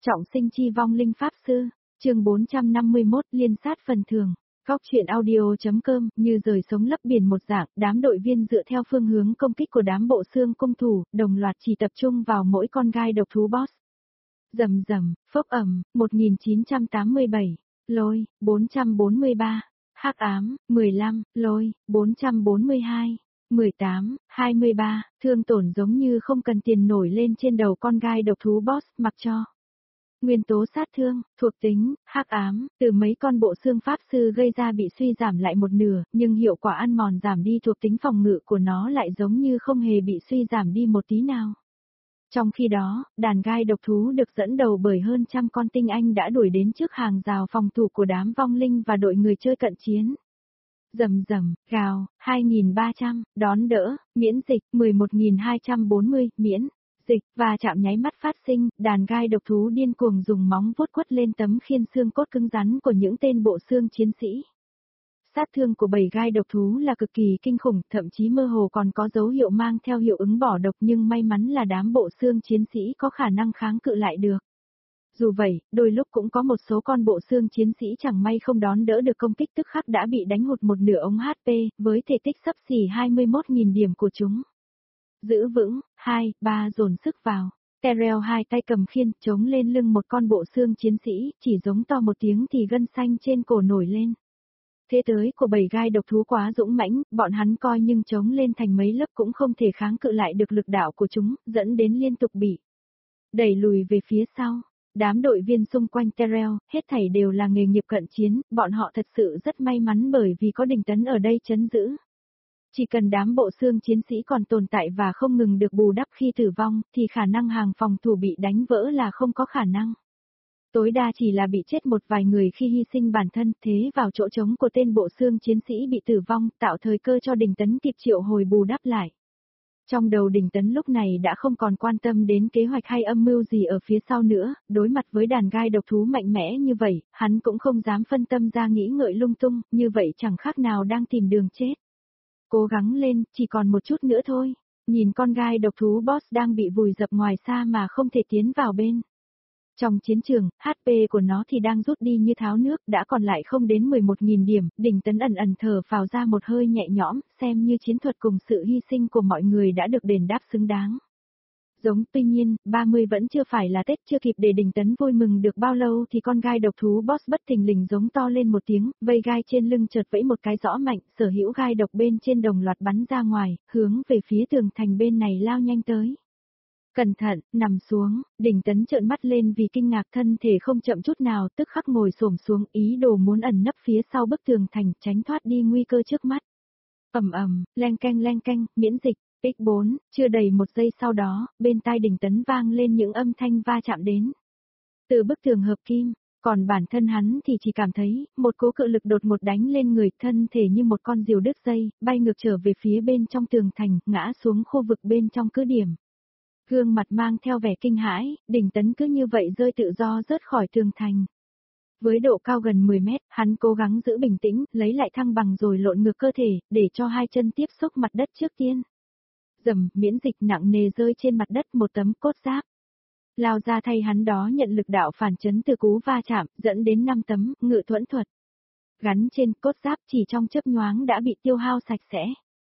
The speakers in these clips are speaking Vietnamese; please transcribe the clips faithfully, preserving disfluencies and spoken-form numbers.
Trọng sinh chi vong linh pháp sư, chương bốn trăm năm mươi mốt liên sát phần thưởng. Góc truyện audio.com, như rời sống lấp biển một dạng, đám đội viên dựa theo phương hướng công kích của đám bộ xương cung thủ, đồng loạt chỉ tập trung vào mỗi con gai độc thú boss. Rầm rầm, phốc ẩm, một nghìn chín trăm tám mươi bảy, lôi, bốn trăm bốn mươi ba, hắc ám, mười lăm, lôi, bốn trăm bốn mươi hai, mười tám, hai mươi ba, thương tổn giống như không cần tiền nổi lên trên đầu con gai độc thú boss, mặc cho. Nguyên tố sát thương, thuộc tính, hắc ám, từ mấy con bộ xương pháp sư gây ra bị suy giảm lại một nửa, nhưng hiệu quả ăn mòn giảm đi thuộc tính phòng ngự của nó lại giống như không hề bị suy giảm đi một tí nào. Trong khi đó, đàn gai độc thú được dẫn đầu bởi hơn trăm con tinh anh đã đuổi đến trước hàng rào phòng thủ của đám vong linh và đội người chơi cận chiến. Rầm rầm, gào, hai nghìn ba trăm, đón đỡ, miễn dịch, mười một nghìn hai trăm bốn mươi, miễn dịch, và chạm nháy mắt phát sinh, đàn gai độc thú điên cuồng dùng móng vuốt quất lên tấm khiên xương cốt cứng rắn của những tên bộ xương chiến sĩ. Sát thương của bầy gai độc thú là cực kỳ kinh khủng, thậm chí mơ hồ còn có dấu hiệu mang theo hiệu ứng bỏ độc, nhưng may mắn là đám bộ xương chiến sĩ có khả năng kháng cự lại được. Dù vậy, đôi lúc cũng có một số con bộ xương chiến sĩ chẳng may không đón đỡ được công kích tức khắc đã bị đánh hụt một nửa ống hát pê, với thể tích xấp xỉ hai mươi mốt nghìn điểm của chúng. Giữ vững, hai, ba dồn sức vào. Terrell hai tay cầm khiên, chống lên lưng một con bộ xương chiến sĩ, chỉ giống to một tiếng thì gân xanh trên cổ nổi lên. Thế tới của bầy gai độc thú quá dũng mãnh, bọn hắn coi nhưng chống lên thành mấy lớp cũng không thể kháng cự lại được lực đạo của chúng, dẫn đến liên tục bị đẩy lùi về phía sau. Đám đội viên xung quanh Terrell, hết thảy đều là nghề nghiệp cận chiến, bọn họ thật sự rất may mắn bởi vì có Đình Tấn ở đây trấn giữ. Chỉ cần đám bộ xương chiến sĩ còn tồn tại và không ngừng được bù đắp khi tử vong, thì khả năng hàng phòng thủ bị đánh vỡ là không có khả năng. Tối đa chỉ là bị chết một vài người khi hy sinh bản thân, thế vào chỗ trống của tên bộ xương chiến sĩ bị tử vong, tạo thời cơ cho Đình Tấn kịp triệu hồi bù đắp lại. Trong đầu Đình Tấn lúc này đã không còn quan tâm đến kế hoạch hay âm mưu gì ở phía sau nữa, đối mặt với đàn gai độc thú mạnh mẽ như vậy, hắn cũng không dám phân tâm ra nghĩ ngợi lung tung, như vậy chẳng khác nào đang tìm đường chết. Cố gắng lên, chỉ còn một chút nữa thôi. Nhìn con gai độc thú boss đang bị vùi dập ngoài xa mà không thể tiến vào bên. Trong chiến trường, hát pê của nó thì đang rút đi như tháo nước, đã còn lại không đến mười một nghìn điểm, Đình Tấn ẩn ẩn thở phào ra một hơi nhẹ nhõm, xem như chiến thuật cùng sự hy sinh của mọi người đã được đền đáp xứng đáng. Giống tuy nhiên, ba mươi vẫn chưa phải là Tết, chưa kịp để Đình Tấn vui mừng được bao lâu thì con gai độc thú boss bất thình lình giống to lên một tiếng, vây gai trên lưng chợt vẫy một cái rõ mạnh, sở hữu gai độc bên trên đồng loạt bắn ra ngoài, hướng về phía tường thành bên này lao nhanh tới. Cẩn thận, nằm xuống, Đình Tấn trợn mắt lên vì kinh ngạc, thân thể không chậm chút nào, tức khắc ngồi xổm xuống, ý đồ muốn ẩn nấp phía sau bức tường thành, tránh thoát đi nguy cơ trước mắt. Ầm ầm, leng keng leng keng, miễn dịch. ích bốn, chưa đầy một giây sau đó, bên tai Đình Tấn vang lên những âm thanh va chạm đến. Từ bức tường hợp kim, còn bản thân hắn thì chỉ cảm thấy, một cỗ cự lực đột ngột đánh lên người, thân thể như một con diều đứt dây, bay ngược trở về phía bên trong tường thành, ngã xuống khu vực bên trong cứ điểm. Gương mặt mang theo vẻ kinh hãi, Đình Tấn cứ như vậy rơi tự do rớt khỏi tường thành. Với độ cao gần mười mét, hắn cố gắng giữ bình tĩnh, lấy lại thăng bằng rồi lộn ngược cơ thể, để cho hai chân tiếp xúc mặt đất trước tiên. Dầm, miễn dịch nặng nề rơi trên mặt đất, một tấm cốt giáp. Lao ra thay hắn đó nhận lực đạo phản chấn từ cú va chạm, dẫn đến năm tấm, ngự thuẫn thuật. Gắn trên cốt giáp chỉ trong chớp nhoáng đã bị tiêu hao sạch sẽ.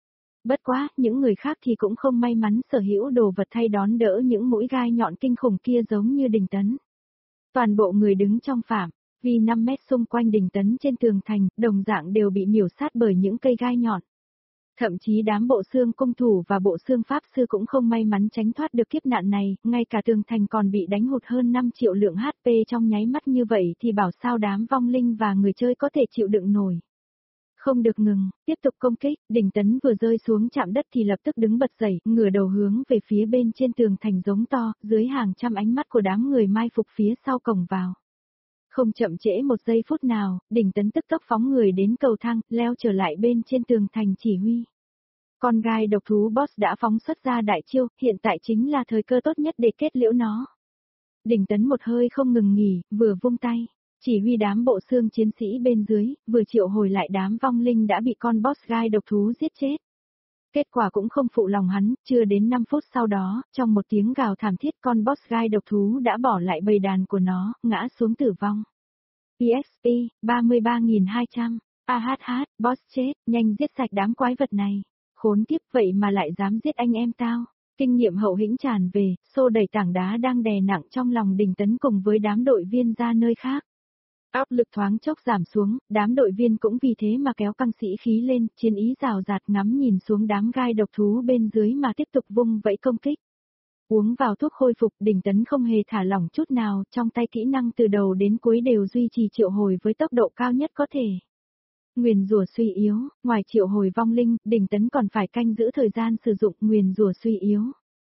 Bất quá, những người khác thì cũng không may mắn sở hữu đồ vật thay đón đỡ những mũi gai nhọn kinh khủng kia giống như Đình Tấn. Toàn bộ người đứng trong phạm vi năm mét xung quanh Đình Tấn trên tường thành, đồng dạng đều bị miểu sát bởi những cây gai nhọn. Thậm chí đám bộ xương cung thủ và bộ xương pháp sư cũng không may mắn tránh thoát được kiếp nạn này, ngay cả tường thành còn bị đánh hụt hơn năm triệu lượng hát pê trong nháy mắt như vậy thì bảo sao đám vong linh và người chơi có thể chịu đựng nổi. Không được ngừng, tiếp tục công kích, Đình Tấn vừa rơi xuống chạm đất thì lập tức đứng bật dậy, ngửa đầu hướng về phía bên trên tường thành giống to, dưới hàng trăm ánh mắt của đám người mai phục phía sau cổng vào. Không chậm trễ một giây phút nào, Đình Tấn tức tốc phóng người đến cầu thang, leo trở lại bên trên tường thành chỉ huy. Con gai độc thú boss đã phóng xuất ra đại chiêu, hiện tại chính là thời cơ tốt nhất để kết liễu nó. Đình Tấn một hơi không ngừng nghỉ, vừa vung tay, chỉ huy đám bộ xương chiến sĩ bên dưới, vừa triệu hồi lại đám vong linh đã bị con boss gai độc thú giết chết. Kết quả cũng không phụ lòng hắn, chưa đến năm phút sau đó, trong một tiếng gào thảm thiết con boss gai độc thú đã bỏ lại bầy đàn của nó, ngã xuống tử vong. e ích pê, ba mươi ba nghìn hai trăm. a hát hát, boss chết, nhanh giết sạch đám quái vật này. Khốn kiếp vậy mà lại dám giết anh em tao. Kinh nghiệm hậu hĩnh tràn về, xô đẩy tảng đá đang đè nặng trong lòng Đình Tấn cùng với đám đội viên ra nơi khác. Áp lực thoáng chốc giảm xuống, đám đội viên cũng vì thế mà kéo căng sĩ khí lên, chiến ý rào rạt ngắm nhìn xuống đám gai độc thú bên dưới mà tiếp tục vung vẫy công kích. Uống vào thuốc khôi phục, Đình Tấn không hề thả lỏng chút nào, trong tay kỹ năng từ đầu đến cuối đều duy trì triệu hồi với tốc độ cao nhất có thể. Nguyền rủa suy yếu, ngoài triệu hồi vong linh, Đình Tấn còn phải canh giữ thời gian sử dụng nguyền rủa suy yếu.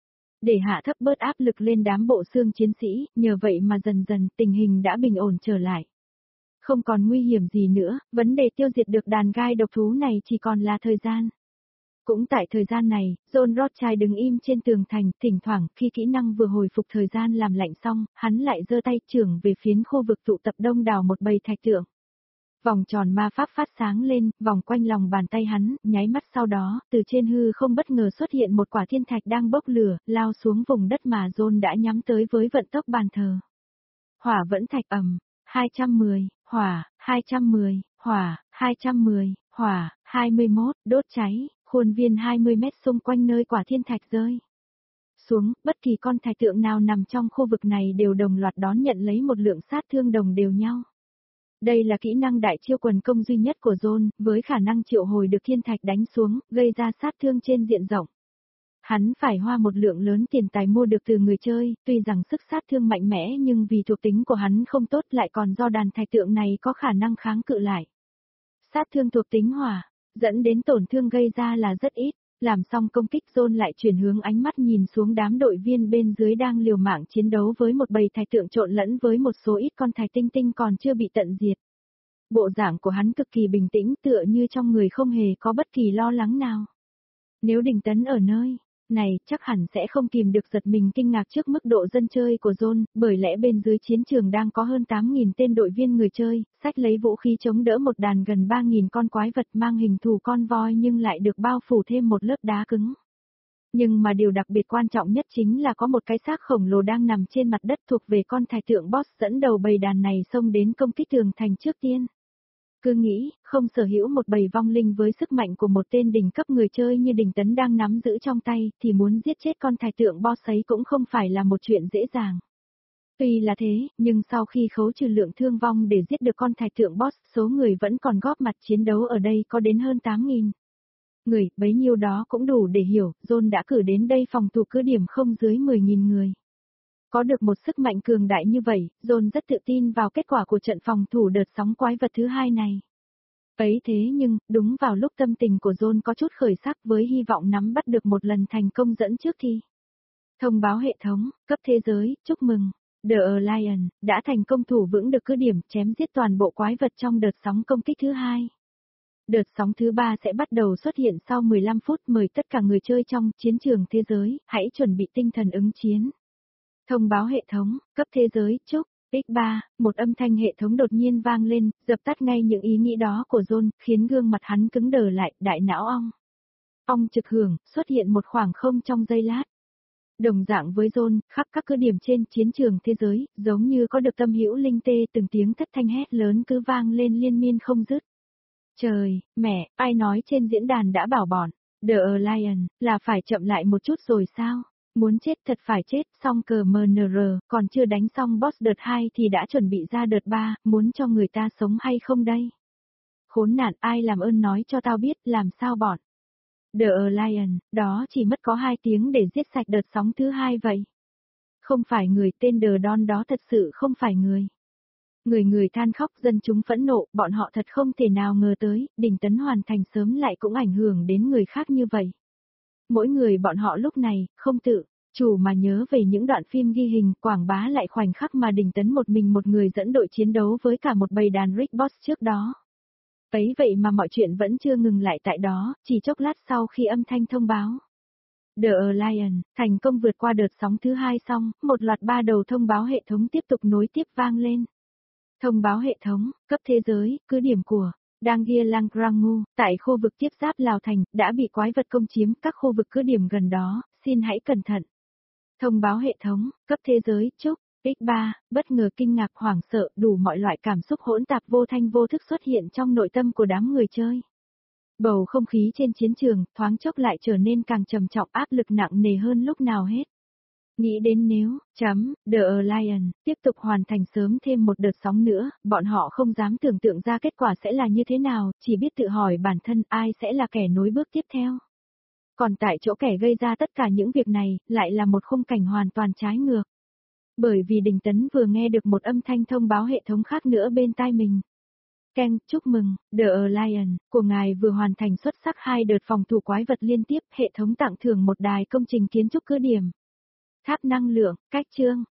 Để hạ thấp bớt áp lực lên đám bộ xương chiến sĩ, nhờ vậy mà dần dần tình hình đã bình ổn trở lại. Không còn nguy hiểm gì nữa, vấn đề tiêu diệt được đàn gai độc thú này chỉ còn là thời gian. Cũng tại thời gian này, John Rothschild đứng im trên tường thành, thỉnh thoảng khi kỹ năng vừa hồi phục thời gian làm lạnh xong, hắn lại giơ tay chưởng về phiến khu vực tụ tập đông đảo một bầy thạch tượng. Vòng tròn ma pháp phát sáng lên, vòng quanh lòng bàn tay hắn, nháy mắt sau đó, từ trên hư không bất ngờ xuất hiện một quả thiên thạch đang bốc lửa, lao xuống vùng đất mà John đã nhắm tới với vận tốc bàn thờ. Hỏa vẫn thạch ầm, hai trăm mười, hỏa, hai trăm mười, hỏa, hai trăm mười, hỏa, hai mươi mốt, đốt cháy, khuôn viên hai mươi mét xung quanh nơi quả thiên thạch rơi xuống, bất kỳ con thạch tượng nào nằm trong khu vực này đều đồng loạt đón nhận lấy một lượng sát thương đồng đều nhau. Đây là kỹ năng đại chiêu quần công duy nhất của John, với khả năng triệu hồi được thiên thạch đánh xuống, gây ra sát thương trên diện rộng. Hắn phải hoa một lượng lớn tiền tài mua được từ người chơi, tuy rằng sức sát thương mạnh mẽ nhưng vì thuộc tính của hắn không tốt lại còn do đàn thạch tượng này có khả năng kháng cự lại. Sát thương thuộc tính hỏa, dẫn đến tổn thương gây ra là rất ít. Làm xong công kích, John lại chuyển hướng ánh mắt nhìn xuống đám đội viên bên dưới đang liều mạng chiến đấu với một bầy thạch tượng trộn lẫn với một số ít con thạch tinh tinh còn chưa bị tận diệt. Bộ dạng của hắn cực kỳ bình tĩnh, tựa như trong người không hề có bất kỳ lo lắng nào. Nếu Đình Tấn ở nơi này, chắc hẳn sẽ không kìm được giật mình kinh ngạc trước mức độ dân chơi của John, bởi lẽ bên dưới chiến trường đang có hơn tám nghìn tên đội viên người chơi, xách lấy vũ khí chống đỡ một đàn gần ba nghìn con quái vật mang hình thù con voi nhưng lại được bao phủ thêm một lớp đá cứng. Nhưng mà điều đặc biệt quan trọng nhất chính là có một cái xác khổng lồ đang nằm trên mặt đất thuộc về con thạch tượng boss dẫn đầu bầy đàn này xông đến công kích tường thành trước tiên. Cứ nghĩ, không sở hữu một bầy vong linh với sức mạnh của một tên đỉnh cấp người chơi như Đình Tấn đang nắm giữ trong tay, thì muốn giết chết con thạch tượng boss ấy cũng không phải là một chuyện dễ dàng. Tuy là thế, nhưng sau khi khấu trừ lượng thương vong để giết được con thạch tượng boss, số người vẫn còn góp mặt chiến đấu ở đây có đến hơn tám nghìn. Người, bấy nhiêu đó cũng đủ để hiểu, John đã cử đến đây phòng thủ cứ điểm không dưới mười nghìn người. Có được một sức mạnh cường đại như vậy, John rất tự tin vào kết quả của trận phòng thủ đợt sóng quái vật thứ hai này. Ấy thế nhưng, đúng vào lúc tâm tình của John có chút khởi sắc với hy vọng nắm bắt được một lần thành công dẫn trước thì. Thông báo hệ thống, cấp thế giới, chúc mừng. The Alliance đã thành công thủ vững được cứ điểm chém giết toàn bộ quái vật trong đợt sóng công kích thứ hai. Đợt sóng thứ ba sẽ bắt đầu xuất hiện sau mười lăm phút, mời tất cả người chơi trong chiến trường thế giới, hãy chuẩn bị tinh thần ứng chiến. Thông báo hệ thống, cấp thế giới, chúc, ích ba, một âm thanh hệ thống đột nhiên vang lên, dập tắt ngay những ý nghĩ đó của John, khiến gương mặt hắn cứng đờ lại, đại não ong. Ong trực hưởng, xuất hiện một khoảng không trong giây lát. Đồng dạng với John, khắp các cứ điểm trên chiến trường thế giới, giống như có được tâm hữu linh tê, từng tiếng thất thanh hét lớn cứ vang lên liên miên không dứt. Trời, mẹ, ai nói trên diễn đàn đã bảo bọn, The Alliance, là phải chậm lại một chút rồi sao? Muốn chết thật phải chết, xong cờ em en rờ, còn chưa đánh xong boss đợt hai thì đã chuẩn bị ra đợt ba, muốn cho người ta sống hay không đây? Khốn nạn, ai làm ơn nói cho tao biết, làm sao bọn? The Alliance, đó chỉ mất có hai tiếng để giết sạch đợt sóng thứ hai vậy. Không phải người, tên The Don đó thật sự không phải người. Người người than khóc, dân chúng phẫn nộ, bọn họ thật không thể nào ngờ tới, Đình Tấn hoàn thành sớm lại cũng ảnh hưởng đến người khác như vậy. Mỗi người bọn họ lúc này, không tự chủ mà nhớ về những đoạn phim ghi hình, quảng bá lại khoảnh khắc mà Đình Tấn một mình một người dẫn đội chiến đấu với cả một bầy đàn Rick Boss trước đó. Ấy vậy mà mọi chuyện vẫn chưa ngừng lại tại đó, chỉ chốc lát sau khi âm thanh thông báo. The Alliance, thành công vượt qua đợt sóng thứ hai xong, một loạt ba đầu thông báo hệ thống tiếp tục nối tiếp vang lên. Thông báo hệ thống, cấp thế giới, cứ điểm của Đang Gia Lang Grangu, tại khu vực tiếp giáp Lào Thành, đã bị quái vật công chiếm, các khu vực cứ điểm gần đó, xin hãy cẩn thận. Thông báo hệ thống, cấp thế giới, chúc, ích ba, bất ngờ kinh ngạc hoảng sợ, đủ mọi loại cảm xúc hỗn tạp vô thanh vô thức xuất hiện trong nội tâm của đám người chơi. Bầu không khí trên chiến trường, thoáng chốc lại trở nên càng trầm trọng áp lực nặng nề hơn lúc nào hết. Nghĩ đến nếu, chấm, The Alliance, tiếp tục hoàn thành sớm thêm một đợt sóng nữa, bọn họ không dám tưởng tượng ra kết quả sẽ là như thế nào, chỉ biết tự hỏi bản thân ai sẽ là kẻ nối bước tiếp theo. Còn tại chỗ kẻ gây ra tất cả những việc này, lại là một khung cảnh hoàn toàn trái ngược. Bởi vì Đình Tấn vừa nghe được một âm thanh thông báo hệ thống khác nữa bên tai mình. Ken, chúc mừng, The Alliance, của ngài vừa hoàn thành xuất sắc hai đợt phòng thủ quái vật liên tiếp, hệ thống tặng thưởng một đài công trình kiến trúc cứ điểm. Tháp năng lượng, cách chương,